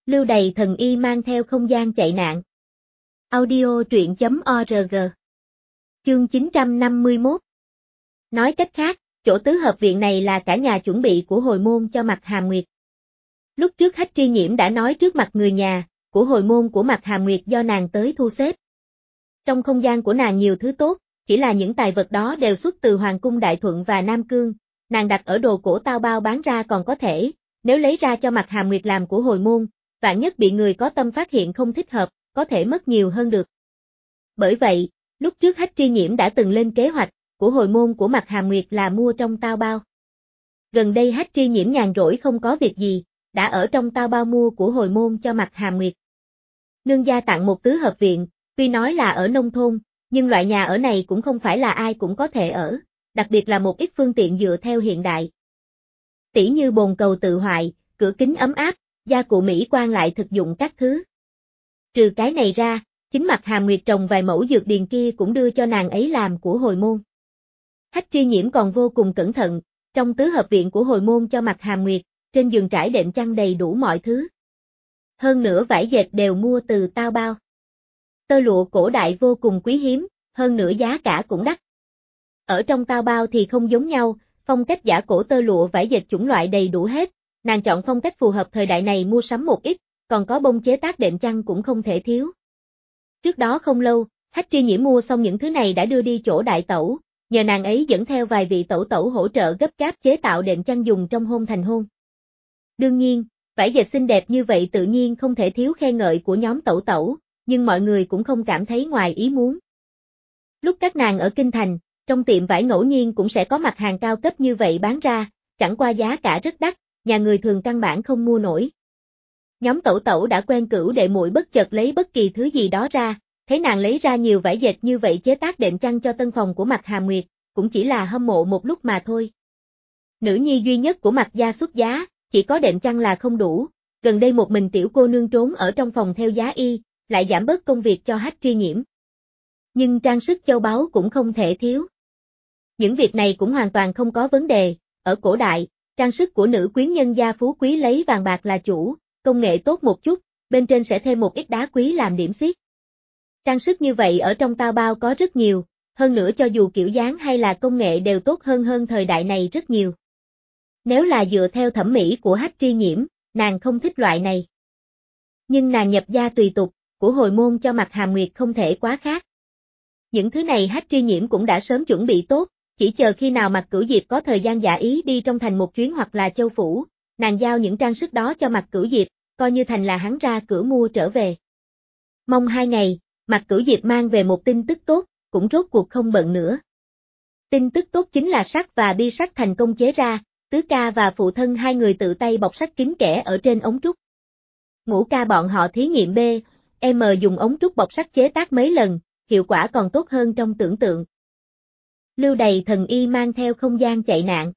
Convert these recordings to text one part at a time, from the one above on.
Lưu Đày thần y mang theo không gian chạy nạn. Audio truyện.org. Chương 951. Nói cách khác, chỗ tứ hợp viện này là cả nhà chuẩn bị của hồi môn cho Mạc Hàm Nguyệt. Lúc trước Hách Tri Nhiễm đã nói trước mặt người nhà, của hồi môn của Mạc Hàm Nguyệt do nàng tới thu xếp. Trong không gian của nàng nhiều thứ tốt, chỉ là những tài vật đó đều xuất từ Hoàng cung Đại Thuận và Nam Cương, nàng đặt ở đồ cổ tao bao bán ra còn có thể, nếu lấy ra cho Mạc Hàm Nguyệt làm của hồi môn, vạn nhất bị người có tâm phát hiện không thích hợp, có thể mất nhiều hơn được. Bởi vậy, lúc trước Hách Tri Nhiễm đã từng lên kế hoạch, của hồi môn của Mạc Hàm Nguyệt là mua trong tao bao. Gần đây Hách Tri Nhiễm nhàn rỗi không có việc gì, đã ở trong tao bao mua của hồi môn cho Mạc Hàm Nguyệt. Nương gia tặng một tứ hợp viện, tuy nói là ở nông thôn, nhưng loại nhà ở này cũng không phải là ai cũng có thể ở, đặc biệt là một ít phương tiện dựa theo hiện đại. Tỉ như bồn cầu tự hoại, cửa kính ấm áp, gia cụ mỹ quan lại thực dụng các thứ. Trừ cái này ra, chính Mạc Hàm Nguyệt trồng vài mẫu dược điền kia cũng đưa cho nàng ấy làm của hồi môn. Hách Tri Nhiễm còn vô cùng cẩn thận, trong tứ hợp viện của hồi môn cho Mạc Hàm Nguyệt, trên giường trải đệm chăn đầy đủ mọi thứ. Hơn nữa vải dệt đều mua từ tao bao. Tơ lụa cổ đại vô cùng quý hiếm, hơn nữa giá cả cũng đắt. Ở trong tao bao thì không giống nhau, phong cách giả cổ tơ lụa vải dệt chủng loại đầy đủ hết, nàng chọn phong cách phù hợp thời đại này mua sắm một ít, còn có bông chế tác đệm chăn cũng không thể thiếu. Trước đó không lâu, Hách Tri Nhiễm mua xong những thứ này đã đưa đi chỗ đại tẩu, nhờ nàng ấy dẫn theo vài vị tẩu tẩu hỗ trợ gấp gáp chế tạo đệm chăn dùng trong hôn thành hôn. Đương nhiên, vải dệt xinh đẹp như vậy tự nhiên không thể thiếu khen ngợi của nhóm tẩu tẩu, nhưng mọi người cũng không cảm thấy ngoài ý muốn. Lúc các nàng ở Kinh Thành, trong tiệm vải ngẫu nhiên cũng sẽ có mặt hàng cao cấp như vậy bán ra, chẳng qua giá cả rất đắt, nhà người thường căn bản không mua nổi. Nhóm tẩu tẩu đã quen cửu đệ muội bất chợt lấy bất kỳ thứ gì đó ra, thấy nàng lấy ra nhiều vải dệt như vậy chế tác đệm chăn cho tân phòng của Mạc Hàm Nguyệt, cũng chỉ là hâm mộ một lúc mà thôi. Nữ nhi duy nhất của Mạc gia xuất giá, chỉ có đệm chăn là không đủ, gần đây một mình tiểu cô nương trốn ở trong phòng theo giá y, lại giảm bớt công việc cho Hách Tri Nhiễm. Nhưng trang sức châu báu cũng không thể thiếu. Những việc này cũng hoàn toàn không có vấn đề, ở cổ đại, trang sức của nữ quyến nhân gia phú quý lấy vàng bạc là chủ, công nghệ tốt một chút, bên trên sẽ thêm một ít đá quý làm điểm xuyết. Trang sức như vậy ở trong tao bao có rất nhiều, hơn nữa cho dù kiểu dáng hay là công nghệ đều tốt hơn thời đại này rất nhiều. Nếu là dựa theo thẩm mỹ của Hách Tri Nhiễm, nàng không thích loại này. Nhưng nàng nhập gia tùy tục, của hồi môn cho Mạc Hàm Nguyệt không thể quá khác. Những thứ này Hách Tri Nhiễm cũng đã sớm chuẩn bị tốt, chỉ chờ khi nào Mạc Cửu Diệp có thời gian giả ý đi trong thành một chuyến hoặc là châu phủ, nàng giao những trang sức đó cho Mạc Cửu Diệp, coi như thành là hắn ra cửa mua trở về. Mong 2 ngày, Mạc Cửu Diệp mang về một tin tức tốt, cũng rốt cuộc không bận nữa. Tin tức tốt chính là sắt và bi sắt thành công chế ra, Tứ ca và phụ thân hai người tự tay bọc sắt kín kẽ ở trên ống trúc. Ngũ ca bọn họ thí nghiệm B.M dùng ống trúc bọc sắt chế tác mấy lần, hiệu quả còn tốt hơn trong tưởng tượng. Lưu Đày thần y mang theo không gian chạy nạn.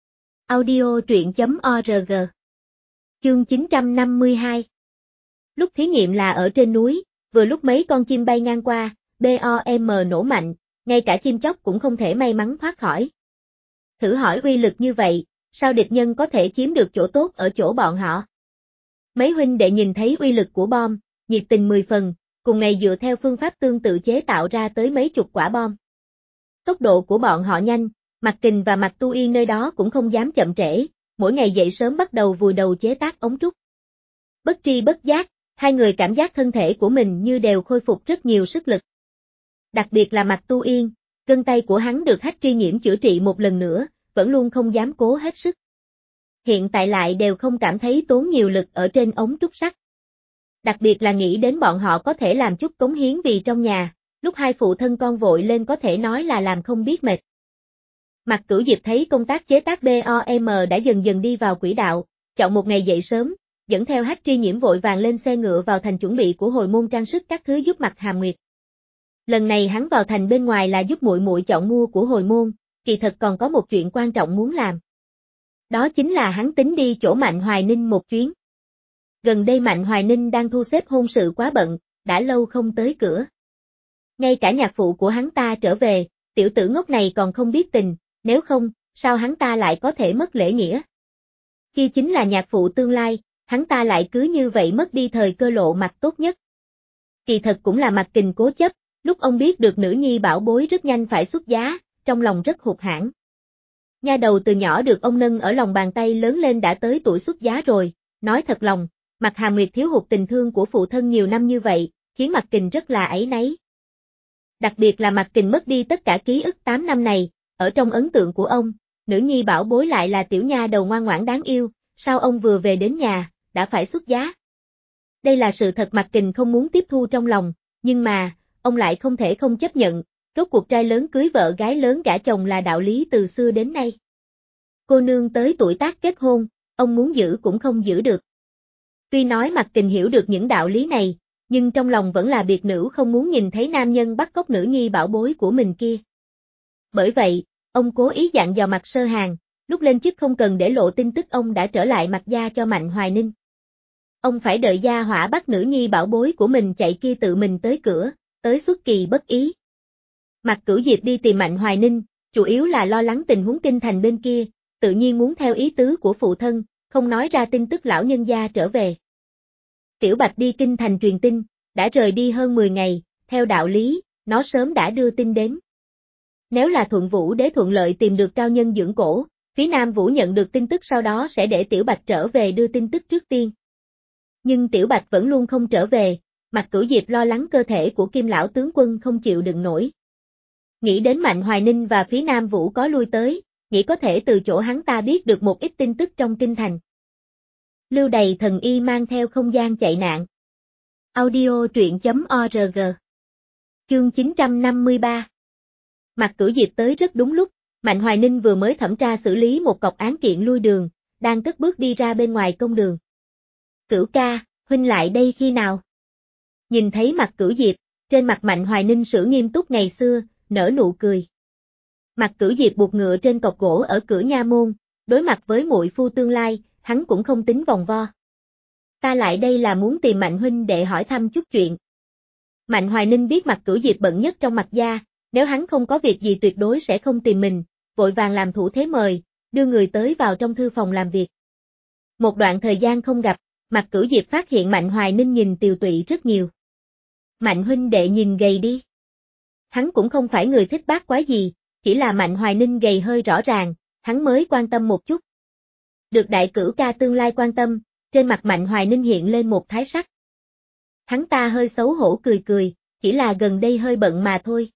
Audio truyện.org. Chương 952. Lúc thí nghiệm là ở trên núi, vừa lúc mấy con chim bay ngang qua, BOM nổ mạnh, ngay cả chim chóc cũng không thể may mắn thoát khỏi. Thử hỏi uy lực như vậy, sao địch nhân có thể chiếm được chỗ tốt ở chỗ bọn họ? Mấy huynh đệ nhìn thấy uy lực của bom, nhiệt tình 10 phần, cùng ngày dựa theo phương pháp tương tự chế tạo ra tới mấy chục quả bom. Tốc độ của bọn họ nhanh, Mạc Kình và Mạc Tu Yên nơi đó cũng không dám chậm trễ, mỗi ngày dậy sớm bắt đầu vùi đầu chế tác ống trúc. Bất tri bất giác, hai người cảm giác thân thể của mình như đều khôi phục rất nhiều sức lực. Đặc biệt là Mạc Tu Yên, gân tay của hắn được Hách Tri Nhiễm chữa trị một lần nữa, vẫn luôn không dám cố hết sức. Hiện tại lại đều không cảm thấy tốn nhiều lực ở trên ống trúc sắt. Đặc biệt là nghĩ đến bọn họ có thể làm chút cống hiến vì trong nhà, lúc hai phụ thân con vội lên có thể nói là làm không biết mệt. Mạc Cửu Diệp thấy công tác chế tác BOM đã dần dần đi vào quỹ đạo, chọn một ngày dậy sớm, dẫn theo Hách Tri Nhiễm vội vàng lên xe ngựa vào thành chuẩn bị của hồi môn trang sức các thứ giúp Mạc Hàm Nguyệt. Lần này hắn vào thành bên ngoài là giúp muội muội chọn mua của hồi môn, kỳ thật còn có một chuyện quan trọng muốn làm. Đó chính là hắn tính đi chỗ Mạnh Hoài Ninh một chuyến. Gần đây Mạnh Hoài Ninh đang thu xếp hôn sự quá bận, đã lâu không tới cửa. Ngay cả nhạc phụ của hắn ta trở về, tiểu tử ngốc này còn không biết tình, nếu không, sao hắn ta lại có thể mất lễ nghĩa? Kia chính là nhạc phụ tương lai, Hắn ta lại cứ như vậy mất đi thời cơ lộ mặt tốt nhất. Kỳ thật cũng là Mạc Kình cố chấp, lúc ông biết được nữ nhi bảo bối rất nhanh phải xuất giá, trong lòng rất hụt hẫng. Nha đầu từ nhỏ được ông nâng ở lòng bàn tay lớn lên đã tới tuổi xuất giá rồi, nói thật lòng, Mạc Hà Nguyệt thiếu hụt tình thương của phụ thân nhiều năm như vậy, khiến Mạc Kình rất là áy náy. Đặc biệt là Mạc Kình mất đi tất cả ký ức 8 năm này, ở trong ấn tượng của ông, nữ nhi bảo bối lại là tiểu nha đầu ngoan ngoãn đáng yêu, sao ông vừa về đến nhà, đã phải xuất giá. Đây là sự thật Mạc Kình không muốn tiếp thu trong lòng, nhưng mà, ông lại không thể không chấp nhận, rốt cuộc trai lớn cưới vợ gái lớn gả chồng là đạo lý từ xưa đến nay. Cô nương tới tuổi tác kết hôn, ông muốn giữ cũng không giữ được. Tuy nói Mạc Kình hiểu được những đạo lý này, nhưng trong lòng vẫn là biệt nữ không muốn nhìn thấy nam nhân bắt cóc nữ nhi bảo bối của mình kia. Bởi vậy, ông cố ý dặn dò Mạc Sơ Hàn, lúc lên chức không cần để lộ tin tức ông đã trở lại Mạc gia cho Mạnh Hoài Ninh. Ông phải đợi gia hỏa bắt nữ nhi bảo bối của mình chạy kia tự mình tới cửa, tới xuất kỳ bất ý. Mạc Cửu Diệp đi tìm Mạnh Hoài Ninh, chủ yếu là lo lắng tình huống kinh thành bên kia, tự nhiên muốn theo ý tứ của phụ thân, không nói ra tin tức lão nhân gia trở về. Tiểu Bạch đi kinh thành truyền tin, đã rời đi hơn 10 ngày, theo đạo lý, nó sớm đã đưa tin đến. Nếu là Thuận Vũ Đế thuận lợi tìm được cao nhân dưỡng cổ, phía Nam Vũ nhận được tin tức sau đó sẽ để Tiểu Bạch trở về đưa tin tức trước tiên. Nhưng Tiểu Bạch vẫn luôn không trở về, Mạc Cửu Diệp lo lắng cơ thể của Kim lão tướng quân không chịu đựng nổi. Nghĩ đến Mạnh Hoài Ninh và phía Nam Vũ có lui tới, nghĩ có thể từ chỗ hắn ta biết được một ít tin tức trong kinh thành. Lưu Đầy Thần Y mang theo không gian chạy nạn. Audio truyện.org. Chương 953. Mạc Cửu Diệp tới rất đúng lúc, Mạnh Hoài Ninh vừa mới thẩm tra xử lý một cọc án kiện lui đường, đang cất bước đi ra bên ngoài công đường. Cửu ca, huynh lại đây khi nào? Nhìn thấy Mạc Cửu Diệp, trên mặt Mạnh Hoài Ninh sửa nghiêm túc ngày xưa, nở nụ cười. Mạc Cửu Diệp buộc ngựa trên cọc gỗ ở cửa nha môn, đối mặt với muội phu tương lai, hắn cũng không tính vòng vo. Ta lại đây là muốn tìm Mạnh huynh để hỏi thăm chút chuyện. Mạnh Hoài Ninh biết Mạc Cửu Diệp bận nhất trong Mạc gia, nếu hắn không có việc gì tuyệt đối sẽ không tìm mình, vội vàng làm thủ thế mời, đưa người tới vào trong thư phòng làm việc. Một đoạn thời gian không gặp, Mạc Cửu Diệp phát hiện Mạnh Hoài Ninh nhìn tiều tụy rất nhiều. Mạnh huynh đệ nhìn gầy đi. Hắn cũng không phải người thích bát quái gì, chỉ là Mạnh Hoài Ninh gầy hơi rõ ràng, hắn mới quan tâm một chút. Được đại cửu ca tương lai quan tâm, trên mặt Mạnh Hoài Ninh hiện lên một thái sắc. Hắn ta hơi xấu hổ cười cười, chỉ là gần đây hơi bận mà thôi.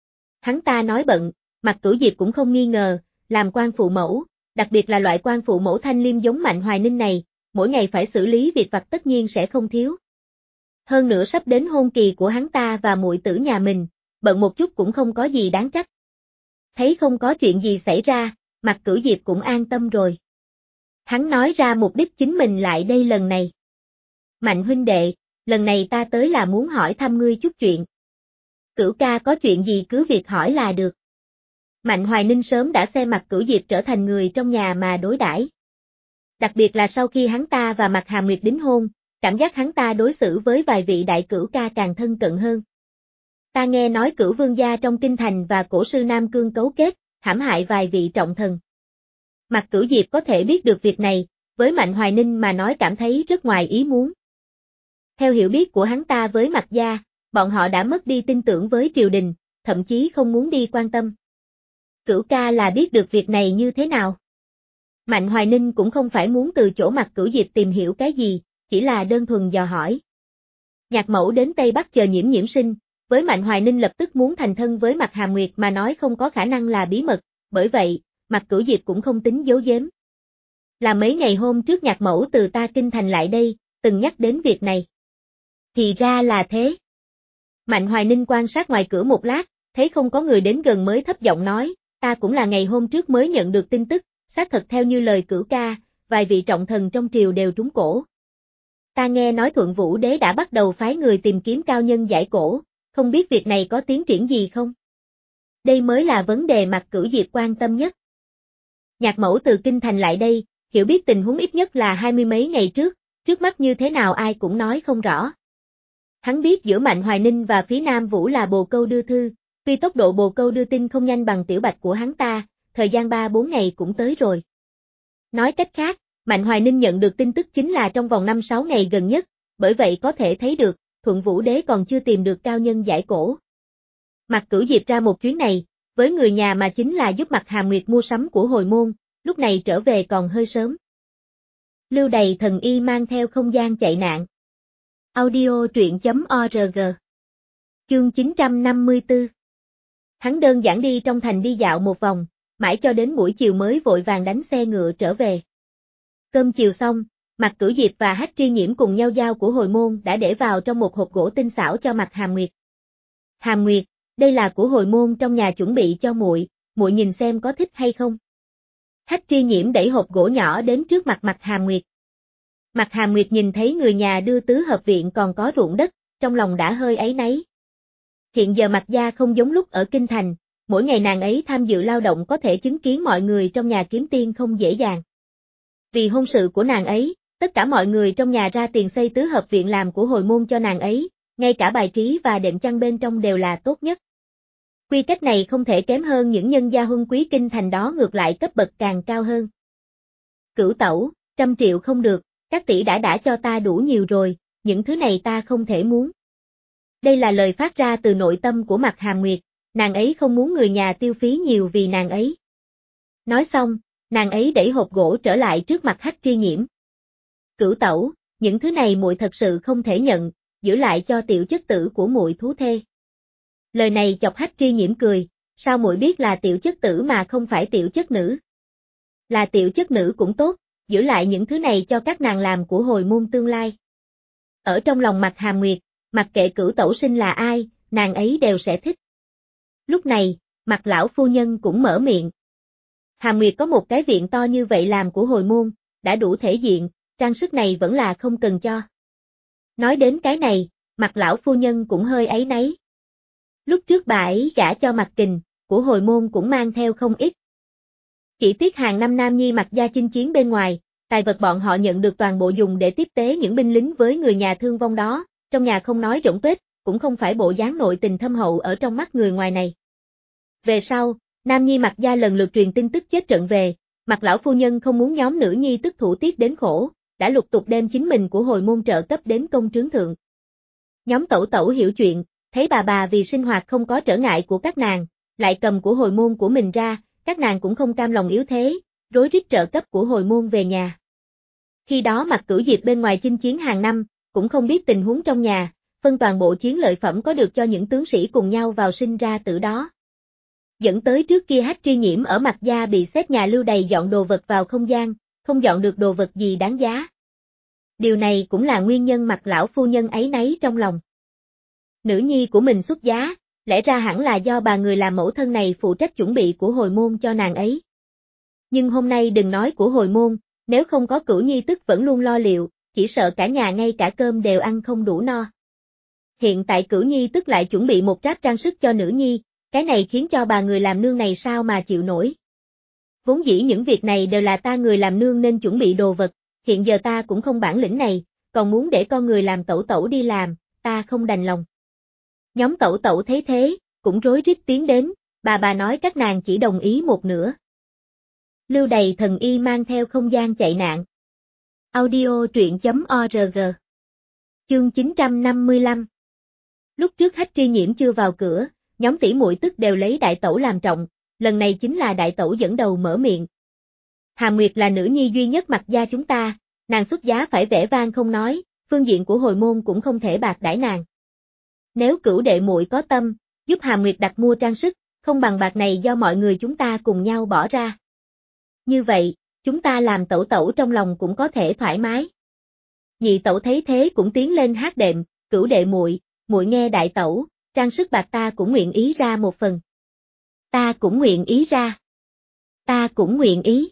Hắn ta nói bận, Mạc Cửu Diệp cũng không nghi ngờ, làm quan phụ mẫu, đặc biệt là loại quan phụ mẫu thanh liêm giống Mạnh Hoài Ninh này, mỗi ngày phải xử lý việc vặt tất nhiên sẽ không thiếu. Hơn nữa sắp đến hôn kỳ của hắn ta và muội tử nhà mình, bận một chút cũng không có gì đáng trách. Thấy không có chuyện gì xảy ra, Mạc Cửu Diệp cũng an tâm rồi. Hắn nói ra mục đích chính mình lại đây lần này. Mạnh huynh đệ, lần này ta tới là muốn hỏi thăm ngươi chút chuyện. Cửu ca có chuyện gì cứ việc hỏi là được. Mạnh Hoài Ninh sớm đã xem Mạc Cửu Diệp trở thành người trong nhà mà đối đãi. Đặc biệt là sau khi hắn ta và Mạc Hà Nguyệt đính hôn, cảm giác hắn ta đối xử với vài vị đại cửu ca càng thân cận hơn. Ta nghe nói Cửu vương gia trong kinh thành và cổ sư Nam Cương cấu kết, hãm hại vài vị trọng thần. Mạc Cửu Diệp có thể biết được việc này, với Mạnh Hoài Ninh mà nói cảm thấy rất ngoài ý muốn. Theo hiểu biết của hắn ta với Mạc gia, bọn họ đã mất đi tin tưởng với triều đình, thậm chí không muốn đi quan tâm. Cửu ca là biết được việc này như thế nào? Mạnh Hoài Ninh cũng không phải muốn từ chỗ Mạc Cửu Diệp tìm hiểu cái gì, chỉ là đơn thuần dò hỏi. Nhạc mẫu đến Tây Bắc chờ Nhiễm Nhiễm sinh, với Mạnh Hoài Ninh lập tức muốn thành thân với Mạc Hàm Nguyệt mà nói không có khả năng là bí mật, bởi vậy, Mạc Cửu Diệp cũng không tính giấu giếm. Là mấy ngày hôm trước nhạc mẫu từ ta kinh thành lại đây, từng nhắc đến việc này. Thì ra là thế. Mạnh Hoài Ninh quan sát ngoài cửa một lát, thấy không có người đến gần mới thấp giọng nói, ta cũng là ngày hôm trước mới nhận được tin tức, xác thật theo như lời Cửu ca, vài vị trọng thần trong triều đều trúng cổ. Ta nghe nói Thuận Vũ Đế đã bắt đầu phái người tìm kiếm cao nhân giải cổ, không biết việc này có tiến triển gì không? Đây mới là vấn đề Mạc Cửu Diệp quan tâm nhất. Nhạc mẫu từ kinh thành lại đây, hiểu biết tình huống ít nhất là 20 mấy ngày trước mắt như thế nào ai cũng nói không rõ. Hắn biết giữa Mạnh Hoài Ninh và phía Nam Vũ là bồ câu đưa thư, tuy tốc độ bồ câu đưa tin không nhanh bằng Tiểu Bạch của hắn ta, thời gian 3-4 ngày cũng tới rồi. Nói cách khác, Mạnh Hoài Ninh nhận được tin tức chính là trong vòng 5-6 ngày gần nhất, bởi vậy có thể thấy được, Thuận Vũ Đế còn chưa tìm được cao nhân giải cổ. Mạc Cửu Diệp ra một chuyến này, với người nhà mà chính là giúp Mạc Hàm Nguyệt mua sắm của hồi môn, lúc này trở về còn hơi sớm. Lưu Đày thần y mang theo không gian chạy nạn. Audio truyện.org. Chương 954. Hắn đơn giản đi trong thành đi dạo một vòng, mãi cho đến buổi chiều mới vội vàng đánh xe ngựa trở về. Cơm chiều xong, Mạc Cửu Diệp và Hách Tri Nhiễm cùng nhau giao của hồi môn đã để vào trong một hộp gỗ tinh xảo cho Mạc Hàm Nguyệt. Hàm Nguyệt, đây là của hồi môn trong nhà chuẩn bị cho muội, muội nhìn xem có thích hay không. Hách Tri Nhiễm đẩy hộp gỗ nhỏ đến trước mặt Mạc Hàm Nguyệt. Mạc Hàm Nguyệt nhìn thấy người nhà đưa tứ hợp viện còn có ruộng đất, trong lòng đã hơi áy náy. Hiện giờ Mạc gia không giống lúc ở Kinh Thành, mỗi ngày nàng ấy tham dự lao động có thể chứng kiến mọi người trong nhà kiếm tiền không dễ dàng. Vì hôn sự của nàng ấy, tất cả mọi người trong nhà ra tiền xây tứ hợp viện làm của hồi môn cho nàng ấy, ngay cả bài trí và đệm chăn bên trong đều là tốt nhất. Quy cách này không thể kém hơn những nhân gia huân quý Kinh Thành đó, ngược lại cấp bậc càng cao hơn. Cửu tẩu, 100 triệu không được, các tỷ đã cho ta đủ nhiều rồi, những thứ này ta không thể muốn. Đây là lời phát ra từ nội tâm của Mạc Hàm Nguyệt, nàng ấy không muốn người nhà tiêu phí nhiều vì nàng ấy. Nói xong, nàng ấy đẩy hộp gỗ trở lại trước mặt Hách Tri Nhiễm. Cửu tẩu, những thứ này muội thật sự không thể nhận, giữ lại cho tiểu chất tử của muội thú thê. Lời này chọc Hách Tri Nhiễm cười, sao muội biết là tiểu chất tử mà không phải tiểu chất nữ? Là tiểu chất nữ cũng tốt, giữ lại những thứ này cho các nàng làm của hồi môn tương lai. Ở trong lòng Mạc Hàm Nguyệt, mặc kệ cửu tẩu sinh là ai, nàng ấy đều sẽ thích. Lúc này, Mạc lão phu nhân cũng mở miệng. Hàm Nguyệt có một cái viện to như vậy làm của hồi môn, đã đủ thể diện, trang sức này vẫn là không cần cho. Nói đến cái này, Mạc lão phu nhân cũng hơi áy náy. Lúc trước bà ấy gả cho Mạc Kình, của hồi môn cũng mang theo không ít. Chỉ tiếc hàng năm nam nhi Mạc gia chinh chiến bên ngoài, tài vật bọn họ nhận được toàn bộ dùng để tiếp tế những binh lính với người nhà thương vong đó, trong nhà không nói rỗng tuếch, cũng không phải bộ dáng nội tình thâm hậu ở trong mắt người ngoài này. Về sau, nam nhi Mạc gia lần lượt truyền tin tức chết trận về, Mạc lão phu nhân không muốn nhóm nữ nhi tức thủ tiết đến khổ, đã lục tục đem chính mình của hồi môn trợ cấp đến công trướng thượng. Nhóm tẩu tẩu hiểu chuyện, thấy bà vì sinh hoạt không có trở ngại của các nàng, lại cầm của hồi môn của mình ra, các nàng cũng không cam lòng yếu thế, rối rít trợ cấp của hồi môn về nhà. Khi đó Mạc Cửu Diệp bên ngoài chinh chiến hàng năm, cũng không biết tình huống trong nhà, phân toàn bộ chiến lợi phẩm có được cho những tướng sĩ cùng nhau vào sinh ra tử đó. Dẫn tới trước kia Hách Tri Nhiễm ở Mạc gia bị xếp nhà Lưu Đày dọn đồ vật vào không gian, không dọn được đồ vật gì đáng giá. Điều này cũng là nguyên nhân Mạc lão phu nhân áy náy trong lòng. Nữ nhi của mình xuất giá, lẽ ra hẳn là do bà người làm mẫu thân này phụ trách chuẩn bị của hồi môn cho nàng ấy. Nhưng hôm nay đừng nói của hồi môn, nếu không có Cửu nhi tức vẫn luôn lo liệu, chỉ sợ cả nhà ngay cả cơm đều ăn không đủ no. Hiện tại Cửu nhi tức lại chuẩn bị một tráp trang sức cho nữ nhi, cái này khiến cho bà người làm nương này sao mà chịu nổi. Vốn dĩ những việc này đều là ta người làm nương nên chuẩn bị đồ vật, hiện giờ ta cũng không bản lĩnh này, còn muốn để con người làm tẩu tẩu đi làm, ta không đành lòng. Nhóm tẩu tẩu thấy thế, cũng rối rít tiến đến, bà nói các nàng chỉ đồng ý một nửa. Lưu Đày thần y mang theo không gian chạy nạn. Audio truyện.org. Chương 955. Lúc trước Hách Tri Nhiễm chưa vào cửa, nhóm tỷ muội tức đều lấy đại tẩu làm trọng, lần này chính là đại tẩu dẫn đầu mở miệng. Hàm Nguyệt là nữ nhi duy nhất Mạc gia chúng ta, nàng xuất giá phải vẻ vang không nói, phương diện của hồi môn cũng không thể bạc đãi nàng. Nếu Cửu đệ muội có tâm, giúp Hàm Nguyệt đặt mua trang sức, không bằng bạc này do mọi người chúng ta cùng nhau bỏ ra. Như vậy, chúng ta làm tẩu tẩu trong lòng cũng có thể thoải mái. Nhị tẩu thấy thế cũng tiến lên hát đệm, Cửu đệ muội, muội nghe đại tẩu, trang sức bạc ta cũng nguyện ý ra một phần. Ta cũng nguyện ý ra. Ta cũng nguyện ý.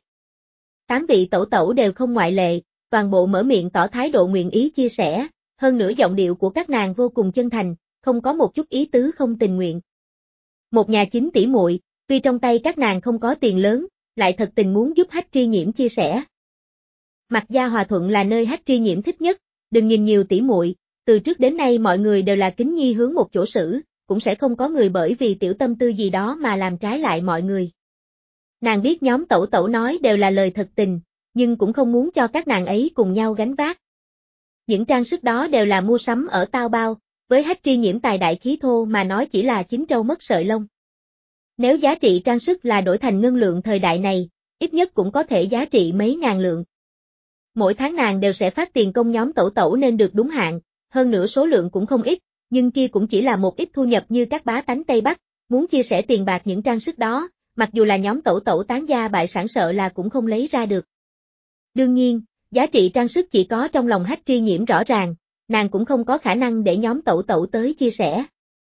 8 vị tẩu tẩu đều không ngoại lệ, toàn bộ mở miệng tỏ thái độ nguyện ý chia sẻ, hơn nữa giọng điệu của các nàng vô cùng chân thành, không có một chút ý tứ không tình nguyện. Một nhà 9 tỷ muội, tuy trong tay các nàng không có tiền lớn, lại thật tình muốn giúp Hách Tri Nhiễm chia sẻ. Mạc gia Hòa Thuận là nơi Hách Tri Nhiễm thích nhất, đừng nhìn nhiều tỷ muội, từ trước đến nay mọi người đều là kính nhi hướng một chỗ xử, cũng sẽ không có người bởi vì tiểu tâm tư gì đó mà làm trái lại mọi người. Nàng biết nhóm tẩu tẩu nói đều là lời thật tình, nhưng cũng không muốn cho các nàng ấy cùng nhau gánh vác. Những trang sức đó đều là mua sắm ở Tao Bao, với Hách Tri Nhiễm tài đại khí thô mà nói chỉ là chín trâu mất sợi lông. Nếu giá trị trang sức là đổi thành ngân lượng thời đại này, ít nhất cũng có thể giá trị mấy ngàn lượng. Mỗi tháng nàng đều sẽ phát tiền công nhóm Tẩu Tẩu nên được đúng hạn, hơn nữa số lượng cũng không ít, nhưng kia cũng chỉ là một ít thu nhập như các bá tánh Tây Bắc, muốn chia sẻ tiền bạc những trang sức đó, mặc dù là nhóm Tẩu Tẩu tán gia bại sản sợ là cũng không lấy ra được. Đương nhiên, giá trị trang sức chỉ có trong lòng Hách Tri Nhiễm rõ ràng, nàng cũng không có khả năng để nhóm Tẩu Tẩu tới chia sẻ.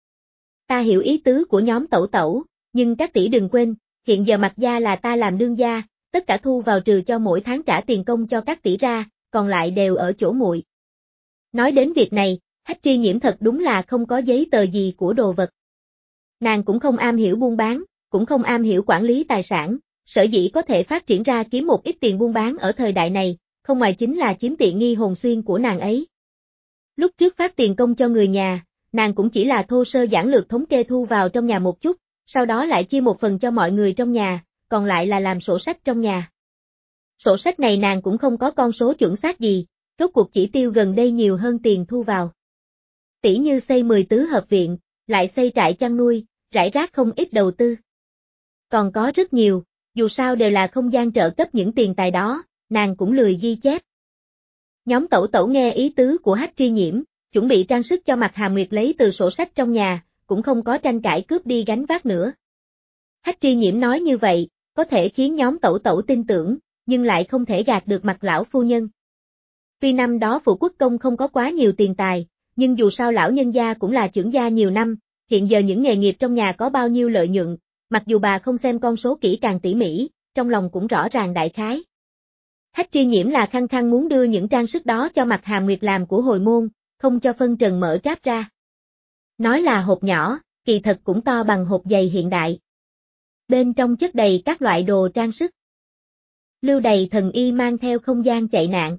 Ta hiểu ý tứ của nhóm Tẩu Tẩu, nhưng các tỷ đừng quên, hiện giờ Mạc gia là ta làm đương gia, tất cả thu vào trừ cho mỗi tháng trả tiền công cho các tỷ ra, còn lại đều ở chỗ muội. Nói đến việc này, Hách Tri Nhiễm thật đúng là không có giấy tờ gì của đồ vật. Nàng cũng không am hiểu buôn bán, cũng không am hiểu quản lý tài sản, sở dĩ có thể phát triển ra kiếm một ít tiền buôn bán ở thời đại này, không ngoài chính là chiếm tiện nghi hồn xuyên của nàng ấy. Lúc trước phát tiền công cho người nhà, nàng cũng chỉ là thô sơ giản lược thống kê thu vào trong nhà một chút, sau đó lại chia một phần cho mọi người trong nhà, còn lại là làm sổ sách trong nhà. Sổ sách này nàng cũng không có con số chuẩn xác gì, rốt cuộc chỉ tiêu gần đây nhiều hơn tiền thu vào. Tỷ như xây 10 tứ hợp viện, lại xây trại chăn nuôi, rải rác không ít đầu tư. Còn có rất nhiều, dù sao đều là không gian trợ cấp những tiền tài đó, nàng cũng lười ghi chép. Nhóm Tẩu Tẩu nghe ý tứ của Hách Tri Nhiễm, chuẩn bị trang sức cho Mạc Hà Nguyệt lấy từ sổ sách trong nhà, cũng không có tranh cãi cướp đi gánh vác nữa. Hách Tri Nhiễm nói như vậy, có thể khiến nhóm Tẩu Tẩu tin tưởng, nhưng lại không thể gạt được Mạc lão phu nhân. Tuy năm đó Phụ Quốc Công không có quá nhiều tiền tài, nhưng dù sao lão nhân gia cũng là trưởng gia nhiều năm, hiện giờ những nghề nghiệp trong nhà có bao nhiêu lợi nhuận, mặc dù bà không xem con số kỹ càng tỉ mỉ, trong lòng cũng rõ ràng đại khái. Hách Tri Nhiễm là khăng khăng muốn đưa những trang sức đó cho Mạc Hà Nguyệt làm của hồi môn, không cho phân trần mở tráp ra. Nói là hộp nhỏ, kỳ thật cũng to bằng hộp giày hiện đại. Bên trong chất đầy các loại đồ trang sức. Lưu Đầy Thần Y mang theo không gian chạy nạn.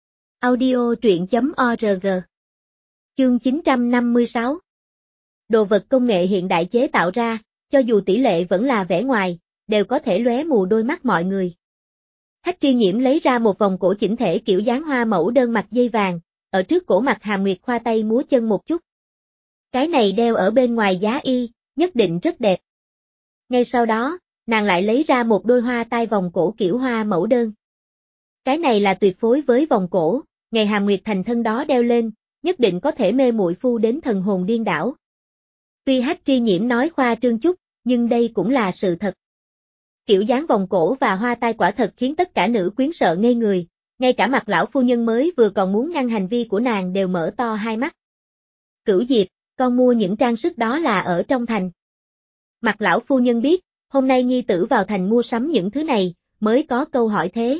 Audio truyện.org. Chương 956. Đồ vật công nghệ hiện đại chế tạo ra, cho dù tỷ lệ vẫn là vẻ ngoài, đều có thể lóe mù đôi mắt mọi người. Hách Tri Nhiễm lấy ra một vòng cổ chỉnh thể kiểu dáng hoa mẫu đơn mặt dây vàng, ở trước cổ Mạc Hà Nguyệt khoa tay múa chân một chút. Cái này đeo ở bên ngoài giá y, nhất định rất đẹp. Ngay sau đó, nàng lại lấy ra một đôi hoa tai vòng cổ kiểu hoa mẫu đơn. Cái này là tuyệt phối với vòng cổ, ngày Hà Nguyệt thành thân đó đeo lên, nhất định có thể mê muội phu đến thần hồn điên đảo. Tuy Hách Tri Nhiễm nói khoa trương chút, nhưng đây cũng là sự thật. Kiểu dáng vòng cổ và hoa tai quả thật khiến tất cả nữ quyến sợ ngây người, ngay cả Mạc lão phu nhân mới vừa còn muốn ngăn hành vi của nàng đều mở to hai mắt. Cửu Diệp, con mua những trang sức đó là ở trong thành. Mạc lão phu nhân biết, hôm nay nhi tử vào thành mua sắm những thứ này, mới có câu hỏi thế.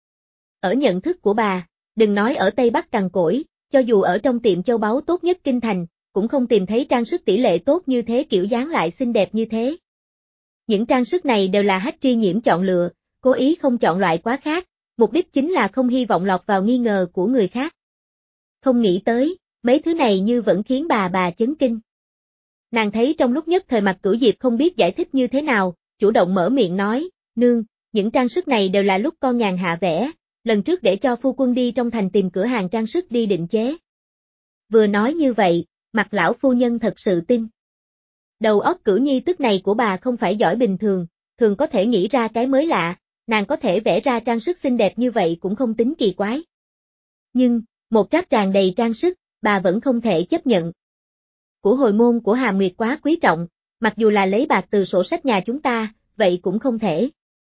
Ở nhận thức của bà, đừng nói ở Tây Bắc cằn cỗi, cho dù ở trong tiệm châu báu tốt nhất kinh thành, cũng không tìm thấy trang sức tỷ lệ tốt như thế kiểu dáng lại xinh đẹp như thế. Những trang sức này đều là Hách Tri Nhiễm chọn lựa, cố ý không chọn loại quá khác, mục đích chính là không hy vọng lọt vào nghi ngờ của người khác. Không nghĩ tới, mấy thứ này như vẫn khiến bà chấn kinh. Nàng thấy trong lúc nhất thời mặt Cửu Diệp không biết giải thích như thế nào, chủ động mở miệng nói, nương, những trang sức này đều là lúc con nhàn hạ vẽ, lần trước để cho phu quân đi trong thành tìm cửa hàng trang sức đi định chế. Vừa nói như vậy, Mạc lão phu nhân thật sự tin. Đầu óc Cửu Nhi tức này của bà không phải giỏi bình thường, thường có thể nghĩ ra cái mới lạ, nàng có thể vẽ ra trang sức xinh đẹp như vậy cũng không tính kỳ quái. Nhưng, một tráp tràn đầy trang sức, bà vẫn không thể chấp nhận. Của hồi môn của Hà Nguyệt quá quý trọng, mặc dù là lấy bạc từ sổ sách nhà chúng ta, vậy cũng không thể.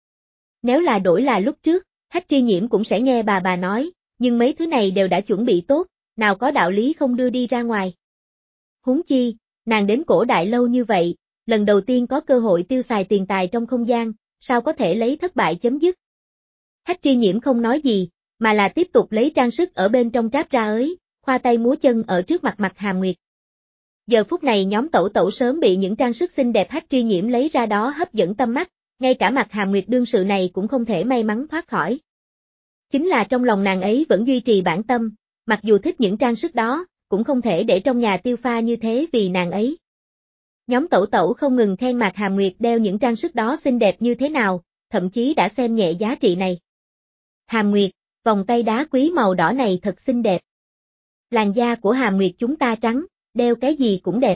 Nếu là đổi là lúc trước, Hách Tri Nhiễm cũng sẽ nghe bà nói, nhưng mấy thứ này đều đã chuẩn bị tốt, nào có đạo lý không đưa đi ra ngoài. Huống chi, nàng đến cổ đại lâu như vậy, lần đầu tiên có cơ hội tiêu xài tiền tài trong không gian, sao có thể lấy thất bại chấm dứt. Hách Tri Nhiễm không nói gì, mà là tiếp tục lấy trang sức ở bên trong tráp ra ới, khoa tay múa chân ở trước mặt Mạc Hà Nguyệt. Giờ phút này nhóm Tẩu Tẩu sớm bị những trang sức xinh đẹp Hách Tri Nhiễm lấy ra đó hấp dẫn tâm mắt, ngay cả Mạc Hà Nguyệt đương sự này cũng không thể may mắn thoát khỏi. Chính là trong lòng nàng ấy vẫn duy trì bản tâm, mặc dù thích những trang sức đó, cũng không thể để trong nhà tiêu pha như thế vì nàng ấy. Nhóm Tẩu Tẩu không ngừng khen Mạc Hà Nguyệt đeo những trang sức đó xinh đẹp như thế nào, thậm chí đã xem nhẹ giá trị này. Hàm Nguyệt, vòng tay đá quý màu đỏ này thật xinh đẹp. Làn da của Hàm Nguyệt chúng ta trắng, đeo cái gì cũng đẹp.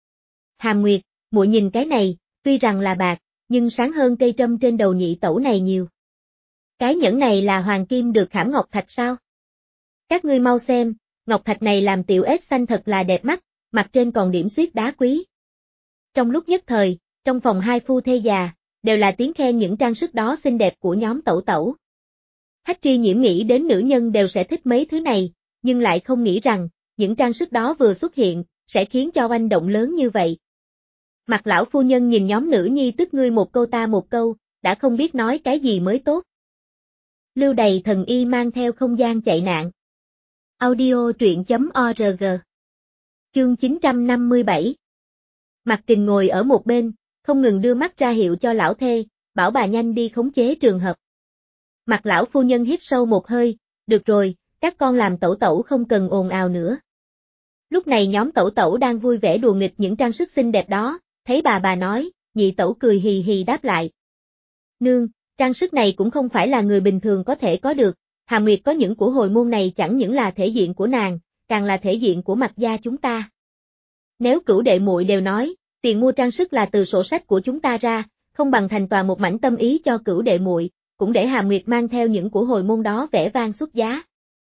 Hàm Nguyệt, muội nhìn cái này, tuy rằng là bạc, nhưng sáng hơn cây trâm trên đầu nhị tẩu này nhiều. Cái nhẫn này là hoàng kim được khảm ngọc thạch sao? Các ngươi mau xem, ngọc thạch này làm tiểu ếch xanh thật là đẹp mắt, mặt trên còn điểm xuyết đá quý. Trong lúc nhất thời, trong phòng hai phu thê già, đều là tiếng khen những trang sức đó xinh đẹp của nhóm tẩu tẩu. Hách Tri Nhiễm nghĩ đến nữ nhân đều sẽ thích mấy thứ này, nhưng lại không nghĩ rằng, những trang sức đó vừa xuất hiện, sẽ khiến cho oanh động lớn như vậy. Mặt lão phu nhân nhìn nhóm nữ nhi tức ngươi một câu ta một câu, đã không biết nói cái gì mới tốt. Lưu Đầy Thần Y mang theo không gian chạy nạn. Audio truyện.org. Chương 957. Mạc Kình ngồi ở một bên, không ngừng đưa mắt ra hiệu cho lão thê, bảo bà nhanh đi khống chế trường hợp. Mặt lão phu nhân hít sâu một hơi, được rồi, các con làm tẩu tẩu không cần ồn ào nữa. Lúc này nhóm tẩu tẩu đang vui vẻ đùa nghịch những trang sức xinh đẹp đó, thấy bà nói, nhị tẩu cười hì hì đáp lại. Nương, trang sức này cũng không phải là người bình thường có thể có được, Hàm Nguyệt có những của hồi môn này chẳng những là thể diện của nàng, càng là thể diện của Mạc gia chúng ta. Nếu cửu đệ muội đều nói, tiền mua trang sức là từ sổ sách của chúng ta ra, không bằng thành toàn một mảnh tâm ý cho cửu đệ muội, cũng để Hàm Nguyệt mang theo những của hồi môn đó vẻ vang xuất giá.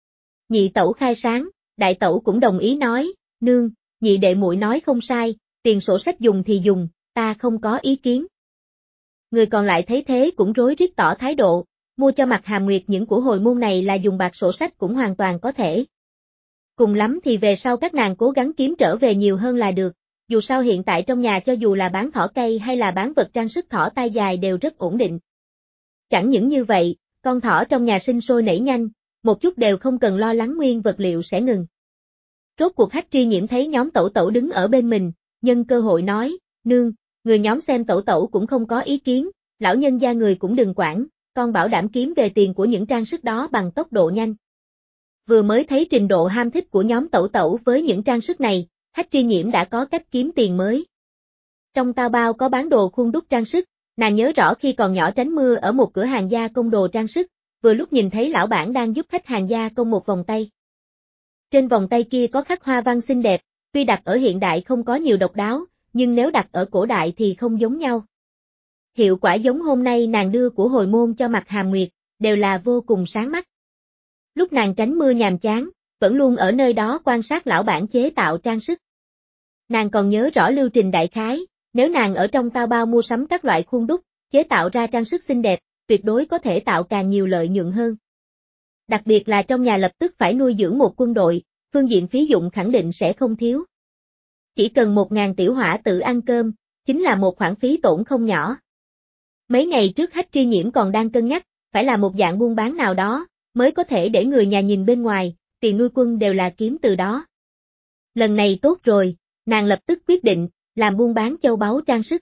Nhị tẩu khai sáng, đại tẩu cũng đồng ý nói, nương, nhị đệ muội nói không sai, tiền sổ sách dùng thì dùng, ta không có ý kiến. Người còn lại thấy thế cũng rối rít tỏ thái độ, mua cho Mạc Hàm Nguyệt những của hồi môn này là dùng bạc sổ sách cũng hoàn toàn có thể. Cùng lắm thì về sau các nàng cố gắng kiếm trở về nhiều hơn là được, dù sao hiện tại trong nhà cho dù là bán thỏ cây hay là bán vật trang sức thỏ tai dài đều rất ổn định. Chẳng những như vậy, con thỏ trong nhà sinh sôi nảy nhanh, một chút đều không cần lo lắng nguyên vật liệu sẽ ngừng. Rốt cuộc Hách Tri Nhiễm thấy nhóm tẩu tẩu đứng ở bên mình, nhân cơ hội nói, nương, người nhóm xem tẩu tẩu cũng không có ý kiến, lão nhân gia người cũng đừng quản, con bảo đảm kiếm về tiền của những trang sức đó bằng tốc độ nhanh. Vừa mới thấy trình độ ham thích của nhóm tẩu tẩu với những trang sức này, Hách Tri Nhiễm đã có cách kiếm tiền mới. Trong tao bao có bán đồ khuôn đúc trang sức, nàng nhớ rõ khi còn nhỏ tránh mưa ở một cửa hàng gia công đồ trang sức, vừa lúc nhìn thấy lão bản đang giúp khách hàng gia công một vòng tay. Trên vòng tay kia có khắc hoa văn xinh đẹp, tuy đặt ở hiện đại không có nhiều độc đáo, nhưng nếu đặt ở cổ đại thì không giống nhau. Hiệu quả giống hôm nay nàng đưa của hồi môn cho Mạc Hàm Nguyệt, đều là vô cùng sáng mắt. Lúc nàng tránh mưa nhàm chán, vẫn luôn ở nơi đó quan sát lão bản chế tạo trang sức. Nàng còn nhớ rõ lưu trình đại khái, nếu nàng ở trong tao bao mua sắm các loại khuôn đúc, chế tạo ra trang sức xinh đẹp, tuyệt đối có thể tạo càng nhiều lợi nhuận hơn. Đặc biệt là trong nhà lập tức phải nuôi dưỡng một quân đội, phương diện phí dụng khẳng định sẽ không thiếu. Chỉ cần 1.000 tiểu hỏa tự ăn cơm, chính là một khoản phí tổn không nhỏ. Mấy ngày trước Hách Tri Nhiễm còn đang cân nhắc, phải là một dạng buôn bán nào đó, mới có thể để người nhà nhìn bên ngoài, tiền nuôi quân đều là kiếm từ đó. Lần này tốt rồi, nàng lập tức quyết định, làm buôn bán châu báu trang sức.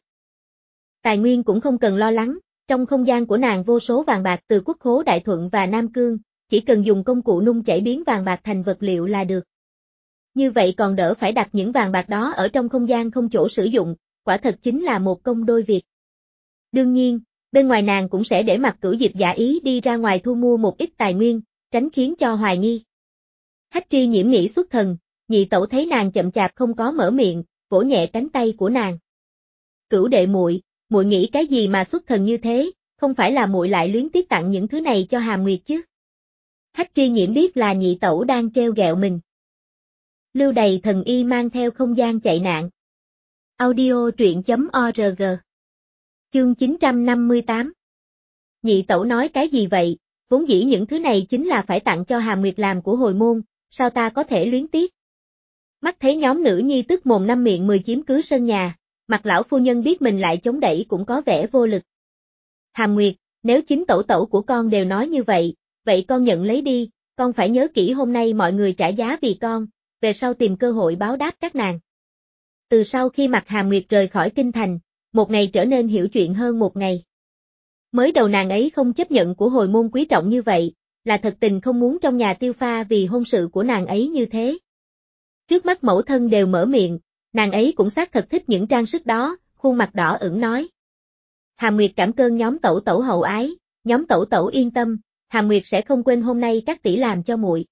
Tài nguyên cũng không cần lo lắng, trong không gian của nàng vô số vàng bạc từ Quốc khố Đại Thuận và Nam Cương, chỉ cần dùng công cụ nung chảy biến vàng bạc thành vật liệu là được. Như vậy còn đỡ phải đặt những vàng bạc đó ở trong không gian không chỗ sử dụng, quả thật chính là một công đôi việc. Đương nhiên, bên ngoài nàng cũng sẽ để Mặc Cửu Diệp giả ý đi ra ngoài thu mua một ít tài nguyên, tránh khiến cho hoài nghi. Hách Tri Nhiễm nghĩ xuất thần, nhị tẩu thấy nàng chậm chạp không có mở miệng, vỗ nhẹ cánh tay của nàng. Cửu đệ muội, muội nghĩ cái gì mà xuất thần như thế, không phải là muội lại luyến tiếc tặng những thứ này cho Hàm Nguyệt chứ? Hách Tri Nhiễm biết là nhị tẩu đang trêu ghẹo mình. Lưu Đầy Thần Y mang theo không gian chạy nạn. Audio truyện.org. Chương 958. Nhị tẩu nói cái gì vậy, vốn dĩ những thứ này chính là phải tặng cho Hàm Nguyệt làm của hồi môn, sao ta có thể luyến tiếc? Mắt thấy nhóm nữ nhi tức mồm năm miệng 10 chiếm cứ sân nhà, Mặt lão phu nhân biết mình lại chống đẩy cũng có vẻ vô lực. Hàm Nguyệt, nếu chính tẩu tẩu của con đều nói như vậy con nhận lấy đi, con phải nhớ kỹ hôm nay mọi người trả giá vì con, về sau tìm cơ hội báo đáp các nàng. Từ sau khi Mạc Hàm Nguyệt rời khỏi kinh thành, một ngày trở nên hiểu chuyện hơn một ngày. Mới đầu nàng ấy không chấp nhận của hồi môn quý trọng như vậy, là thật tình không muốn trong nhà tiêu pha vì hôn sự của nàng ấy như thế. Trước mắt mẫu thân đều mở miệng, nàng ấy cũng xác thật thích những trang sức đó, khuôn mặt đỏ ửng nói. Hàm Nguyệt cảm ơn nhóm tẩu tẩu hậu ái, nhóm tẩu tẩu yên tâm, Hàm Nguyệt sẽ không quên hôm nay các tỷ làm cho muội.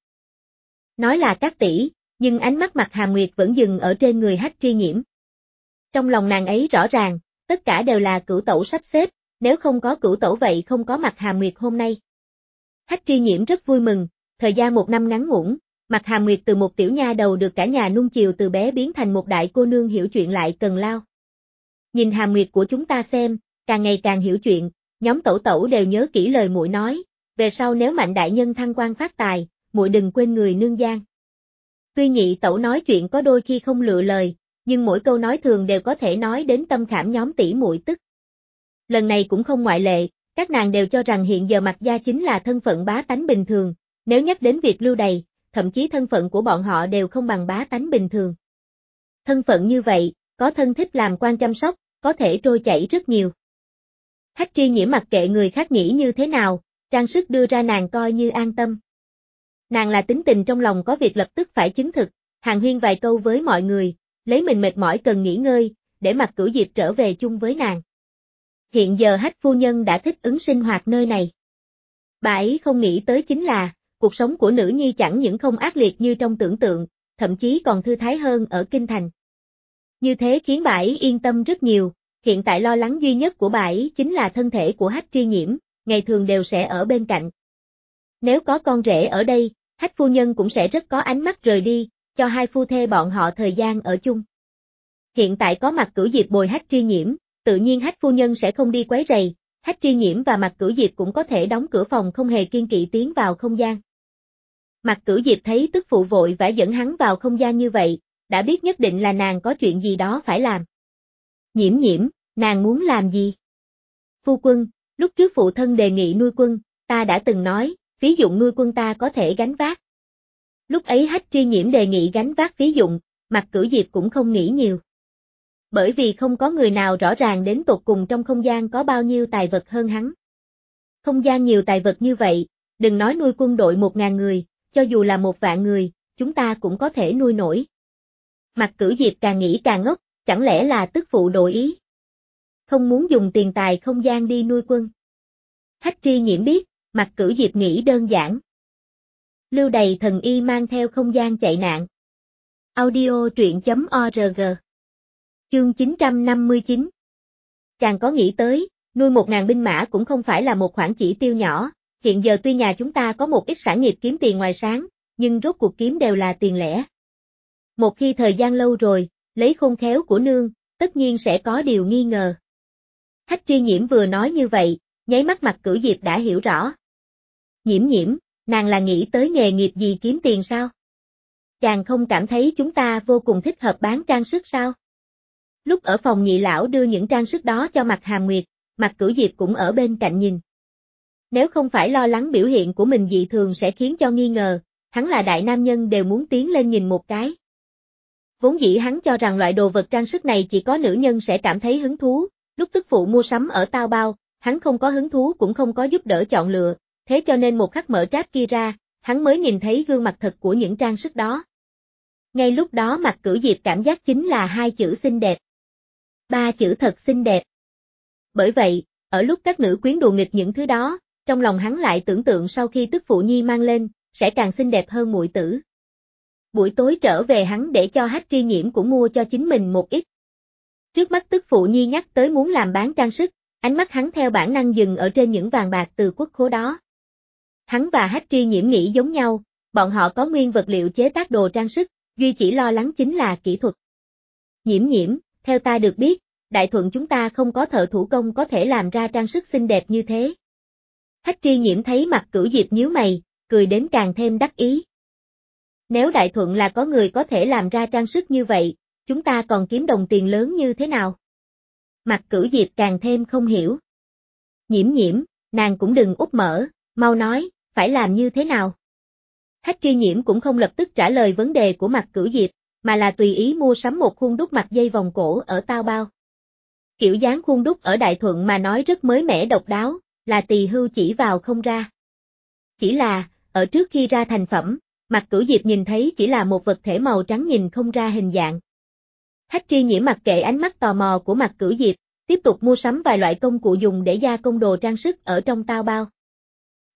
Nói là các tỷ, nhưng ánh mắt mặt Hàm Nguyệt vẫn dừng ở trên người Hách Tri Nhiễm. Trong lòng nàng ấy rõ ràng, tất cả đều là cửu tẩu sắp xếp, nếu không có cửu tẩu vậy không có mặt Hàm Nguyệt hôm nay. Hách Tri Nhiễm rất vui mừng, thời gian một năm ngắn ngủn, mặt Hàm Nguyệt từ một tiểu nha đầu được cả nhà nuông chiều từ bé biến thành một đại cô nương hiểu chuyện lại cần lao. Nhìn Hàm Nguyệt của chúng ta xem, càng ngày càng hiểu chuyện, nhóm tẩu tẩu đều nhớ kỹ lời muội nói, về sau nếu Mạnh đại nhân thăng quan phát tài, muội đừng quên người nương giang. Tuy nhị tẩu nói chuyện có đôi khi không lựa lời, nhưng mỗi câu nói thường đều có thể nói đến tâm khảm nhóm tỷ muội tức. Lần này cũng không ngoại lệ, các nàng đều cho rằng hiện giờ Mạc gia chính là thân phận bá tánh bình thường, nếu nhắc đến việc lưu đày, thậm chí thân phận của bọn họ đều không bằng bá tánh bình thường. Thân phận như vậy, có thân thích làm quan chăm sóc, có thể trôi chảy rất nhiều. Hách Tri Nhiễm mặc kệ người khác nghĩ như thế nào, trang sức đưa ra nàng coi như an tâm. Nàng là tính tình trong lòng có việc lập tức phải chứng thực, hàn huyên vài câu với mọi người, lấy mình mệt mỏi cần nghỉ ngơi, để Mạc Cửu Diệp trở về chung với nàng. Hiện giờ Hách phu nhân đã thích ứng sinh hoạt nơi này. Bà ấy không nghĩ tới chính là, cuộc sống của nữ nhi chẳng những không ác liệt như trong tưởng tượng, thậm chí còn thư thái hơn ở kinh thành. Như thế khiến bà ấy yên tâm rất nhiều, hiện tại lo lắng duy nhất của bà ấy chính là thân thể của Hách Tri Nhiễm, ngày thường đều sẽ ở bên cạnh. Nếu có con rể ở đây, Hách phu nhân cũng sẽ rất có ánh mắt rời đi, cho hai phu thê bọn họ thời gian ở chung. Hiện tại có Mạc Cửu Diệp bồi Hách Tri Nhiễm, tự nhiên Hách phu nhân sẽ không đi quấy rầy, Hách Tri Nhiễm và Mạc Cửu Diệp cũng có thể đóng cửa phòng không hề kiêng kỵ tiến vào không gian. Mạc Cửu Diệp thấy tức phụ vội vã dẫn hắn vào không gian như vậy, đã biết nhất định là nàng có chuyện gì đó phải làm. Nhiễm Nhiễm, nàng muốn làm gì? Phu quân, lúc trước phụ thân đề nghị nuôi quân, ta đã từng nói, phí dụng nuôi quân ta có thể gánh vác. Lúc ấy Hách Tri Nhiễm đề nghị gánh vác phí dụng, Mạc Cửu Diệp cũng không nghĩ nhiều. Bởi vì không có người nào rõ ràng đến tột cùng trong không gian có bao nhiêu tài vật hơn hắn. Không gian nhiều tài vật như vậy, đừng nói nuôi quân đội 1000 người, cho dù là 1.000 người, chúng ta cũng có thể nuôi nổi. Mạc Cửu Diệp càng nghĩ càng ngốc, chẳng lẽ là tức phụ đổi ý? Không muốn dùng tiền tài không gian đi nuôi quân. Hách Tri Nhiễm biết, Mạc Cửu Diệp nghĩ đơn giản. Lưu đày thần y mang theo không gian chạy nạn. Audio truyện.org. Chương 959. Chàng có nghĩ tới, nuôi 1000 binh mã cũng không phải là một khoản chỉ tiêu nhỏ, hiện giờ tuy nhà chúng ta có một ít sản nghiệp kiếm tiền ngoài sáng, nhưng rốt cuộc kiếm đều là tiền lẻ. Một khi thời gian lâu rồi, lấy khôn khéo của nương, tất nhiên sẽ có điều nghi ngờ. Hách Tri Nhiễm vừa nói như vậy, nháy mắt Mạc Cửu Diệp đã hiểu rõ. Nhiễm Nhiễm, nàng là nghĩ tới nghề nghiệp gì kiếm tiền sao? Chàng không cảm thấy chúng ta vô cùng thích hợp bán trang sức sao? Lúc ở phòng nhị lão đưa những trang sức đó cho Mạc Hàm Nguyệt, Mạc Cửu Diệp cũng ở bên cạnh nhìn. Nếu không phải lo lắng biểu hiện của mình dị thường sẽ khiến cho nghi ngờ, hắn là đại nam nhân đều muốn tiến lên nhìn một cái. Vốn dĩ hắn cho rằng loại đồ vật trang sức này chỉ có nữ nhân sẽ cảm thấy hứng thú, lúc tức phụ mua sắm ở Tao Bao, hắn không có hứng thú cũng không có giúp đỡ chọn lựa, thế cho nên một khắc mở tráp kia ra, hắn mới nhìn thấy gương mặt thật của những trang sức đó. Ngay lúc đó Mạc Cửu Diệp cảm giác chính là 2 chữ xinh đẹp. 3 chữ thật xinh đẹp. Bởi vậy, ở lúc các nữ quyến đùa nghịch những thứ đó, trong lòng hắn lại tưởng tượng sau khi tức phụ nhi mang lên, sẽ càng xinh đẹp hơn muội tử. Buổi tối trở về hắn để cho Hách Tri Nhiễm cũng mua cho chính mình một ít. Trước mắt tức phụ nhi nhắc tới muốn làm bán trang sức, ánh mắt hắn theo bản năng dừng ở trên những vàng bạc từ quốc khố đó. Hắn và Hách Tri Nhiễm nghĩ giống nhau, bọn họ có nguyên vật liệu chế tác đồ trang sức, duy chỉ lo lắng chính là kỹ thuật. Nhiễm Nhiễm, theo ta được biết, Đại Thuận chúng ta không có thợ thủ công có thể làm ra trang sức xinh đẹp như thế. Hách Tri Nhiễm thấy Mạc Cửu Diệp nhíu mày, cười đến càng thêm đắc ý. Nếu Đại Thuận là có người có thể làm ra trang sức như vậy, chúng ta còn kiếm đồng tiền lớn như thế nào? Mạc Cửu Diệp càng thêm không hiểu. Nhiễm Nhiễm, nàng cũng đừng úp mở, mau nói, phải làm như thế nào? Hách Tri Nhiễm cũng không lập tức trả lời vấn đề của Mạc Cửu Diệp, mà là tùy ý mua sắm một khuôn đúc mặt dây vòng cổ ở Tao Bao. Kiểu dáng khuôn đúc ở Đại Thuận mà nói rất mới mẻ độc đáo, là tỳ hưu chỉ vào không ra. Chỉ là, ở trước khi ra thành phẩm, Mạc Cửu Diệp nhìn thấy chỉ là một vật thể màu trắng nhìn không ra hình dạng. Hách Tri Nhiễm mặc kệ ánh mắt tò mò của Mạc Cửu Diệp, tiếp tục mua sắm vài loại công cụ dùng để gia công đồ trang sức ở trong Tao Bao.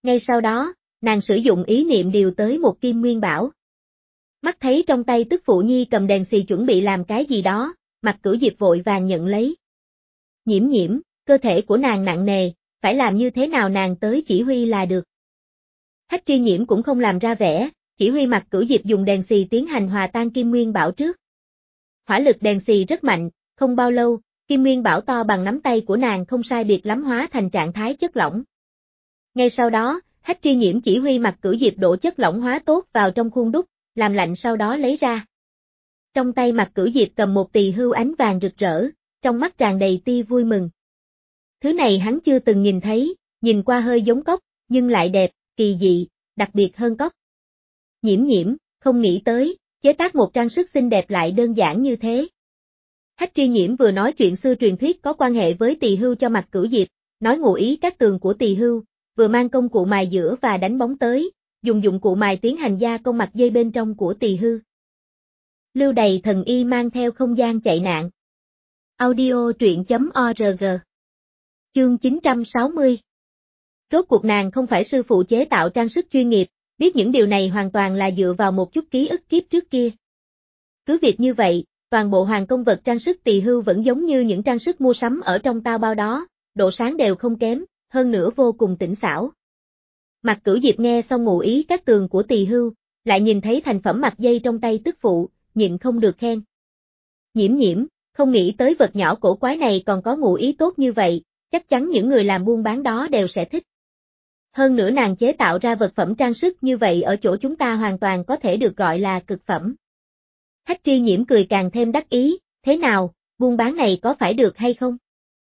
Ngay sau đó, nàng sử dụng ý niệm điều tới một kim nguyên bảo. Mắt thấy trong tay tức phụ nhi cầm đèn xì chuẩn bị làm cái gì đó, Mạc Cửu Diệp vội vàng nhận lấy. Nhiễm nhiễm, cơ thể của nàng nặng nề, phải làm như thế nào nàng tới chỉ huy là được. Hách Tri Nhiễm cũng không làm ra vẻ, chỉ huy Mạc Cửu Diệp dùng đèn xì tiến hành hòa tan kim nguyên bảo trước. Hỏa lực đèn xì rất mạnh, không bao lâu, kim nguyên bảo to bằng nắm tay của nàng không sai biệt lắm hóa thành trạng thái chất lỏng. Ngay sau đó, Hách Tri Nhiễm chỉ huy Mạc Cửu Diệp đổ chất lỏng hóa tốt vào trong khuôn đúc, làm lạnh sau đó lấy ra. Trong tay Mạc Cửu Diệp cầm một tỳ hưu ánh vàng rực rỡ, trong mắt tràn đầy tia vui mừng. Thứ này hắn chưa từng nhìn thấy, nhìn qua hơi giống cốc, nhưng lại đẹp, kỳ dị, đặc biệt hơn cốc. Nhiễm nhiễm, không nghĩ tới, chế tác một trang sức xinh đẹp lại đơn giản như thế. Hách Tri Nhiễm vừa nói chuyện xưa truyền thuyết có quan hệ với tỳ hưu cho Mạc Cửu Diệp, nói ngụ ý các tường của tỳ hưu, vừa mang công cụ mài giữa và đánh bóng tới, dùng dụng cụ mài tiến hành gia công mặt dây bên trong của tỳ hưu. Lưu Đầy Thần Y mang theo không gian chạy nạn. Audio truyện.org. Chương 960. Rốt cuộc nàng không phải sư phụ chế tạo trang sức chuyên nghiệp, biết những điều này hoàn toàn là dựa vào một chút ký ức kiếp trước kia. Cứ việc như vậy, toàn bộ hoàng công vật trang sức tỳ hưu vẫn giống như những trang sức mua sắm ở trong tao bao đó, độ sáng đều không kém, hơn nữa vô cùng tinh xảo. Mạc Cửu Diệp nghe xong ngụ ý các tường của tỳ hưu, lại nhìn thấy thành phẩm mặt dây trong tay tức phụ, nhịn không được khen. Nhiễm nhiễm, không nghĩ tới vật nhỏ cổ quái này còn có ngụ ý tốt như vậy, chắc chắn những người làm buôn bán đó đều sẽ thích. Hơn nữa nàng chế tạo ra vật phẩm trang sức như vậy ở chỗ chúng ta hoàn toàn có thể được gọi là cực phẩm. Hách Tri Nhiễm cười càng thêm đắc ý, thế nào, buôn bán này có phải được hay không?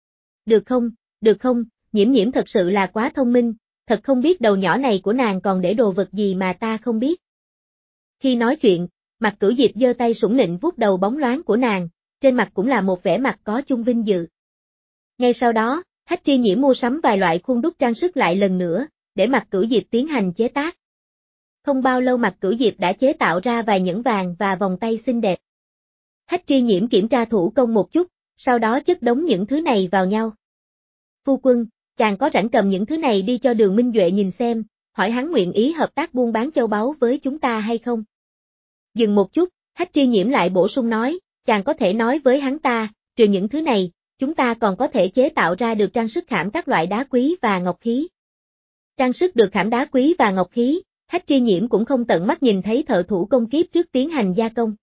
Được không, nhiễm nhiễm thật sự là quá thông minh, thật không biết đầu nhỏ này của nàng còn để đồ vật gì mà ta không biết. Khi nói chuyện, Mạc Cửu Diệp giơ tay sủng nịnh vuốt đầu bóng loáng của nàng, trên mặt cũng là một vẻ mặt có chung vinh dự. Ngay sau đó, Hách Tri Nhiễm mua sắm vài loại khuôn đúc trang sức lại lần nữa, để Mạc Cửu Diệp tiến hành chế tác. Không bao lâu Mạc Cửu Diệp đã chế tạo ra vài nhẫn vàng và vòng tay xinh đẹp. Hách Tri Nhiễm kiểm tra thủ công một chút, sau đó chất đống những thứ này vào nhau. Phu quân, chàng có rảnh cầm những thứ này đi cho Đường Minh Duệ nhìn xem, hỏi hắn nguyện ý hợp tác buôn bán châu báu với chúng ta hay không? Dừng một chút, Hách Tri Nhiễm lại bổ sung nói, chàng có thể nói với hắn ta, trừ những thứ này, chúng ta còn có thể chế tạo ra được trang sức khảm các loại đá quý và ngọc khí. Trang sức được khảm đá quý và ngọc khí, Hách Tri Nhiễm cũng không tận mắt nhìn thấy thợ thủ công kiếp trước tiến hành gia công.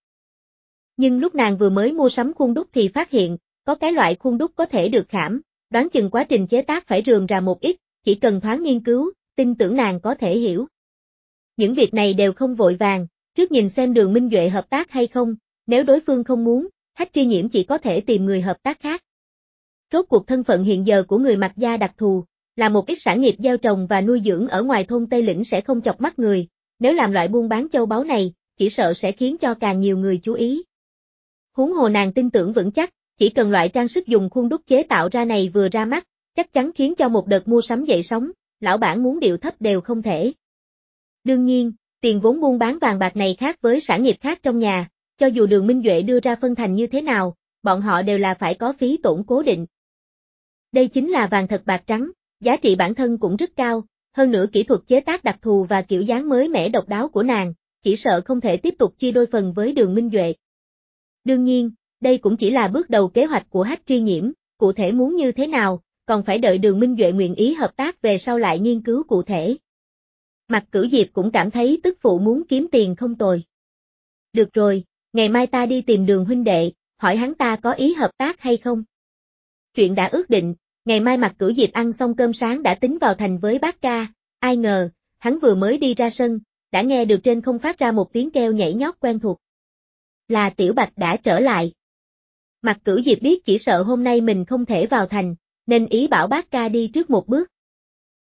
Nhưng lúc nàng vừa mới mua sắm khuôn đúc thì phát hiện, có cái loại khuôn đúc có thể được khảm, đoán chừng quá trình chế tác phải rườm rà một ít, chỉ cần thoáng nghiên cứu, tin tưởng nàng có thể hiểu. Những việc này đều không vội vàng, trước nhìn xem Đường Minh Duệ hợp tác hay không, nếu đối phương không muốn, Hách Tri Nhiễm chỉ có thể tìm người hợp tác khác. Rốt cuộc thân phận hiện giờ của người Mạc gia đặc thù, là một ít sản nghiệp gieo trồng và nuôi dưỡng ở ngoài thôn Tây Lĩnh sẽ không chọc mắt người, nếu làm loại buôn bán châu báu này, chỉ sợ sẽ khiến cho càng nhiều người chú ý. Huống hồ nàng tin tưởng vững chắc, chỉ cần loại trang sức dùng khuôn đúc chế tạo ra này vừa ra mắt, chắc chắn khiến cho một đợt mua sắm dậy sóng, lão bản muốn điệu thấp đều không thể. Đương nhiên, tiền vốn buôn bán vàng bạc này khác với sản nghiệp khác trong nhà, cho dù Đường Minh Duệ đưa ra phân thành như thế nào, bọn họ đều là phải có phí tổn cố định. Đây chính là vàng thật bạc trắng, giá trị bản thân cũng rất cao, hơn nữa kỹ thuật chế tác đặc thù và kiểu dáng mới mẻ độc đáo của nàng, chỉ sợ không thể tiếp tục chia đôi phần với Đường Minh Duệ. Đương nhiên, đây cũng chỉ là bước đầu kế hoạch của Hách Tri Nhiễm, cụ thể muốn như thế nào, còn phải đợi Đường Minh Duệ nguyện ý hợp tác về sau lại nghiên cứu cụ thể. Mạc Cửu Diệp cũng cảm thấy tức phụ muốn kiếm tiền không tồi. Được rồi, ngày mai ta đi tìm Đường huynh đệ, hỏi hắn ta có ý hợp tác hay không. Chuyện đã ước định, ngày mai Mạc Cửu Diệp ăn xong cơm sáng đã tính vào thành với bác ca, ai ngờ, hắn vừa mới đi ra sân, đã nghe được trên không phát ra một tiếng kêu nhảy nhót quen thuộc. Là Tiểu Bạch đã trở lại. Mạc Cửu Diệp biết chỉ sợ hôm nay mình không thể vào thành, nên ý bảo bác ca đi trước một bước.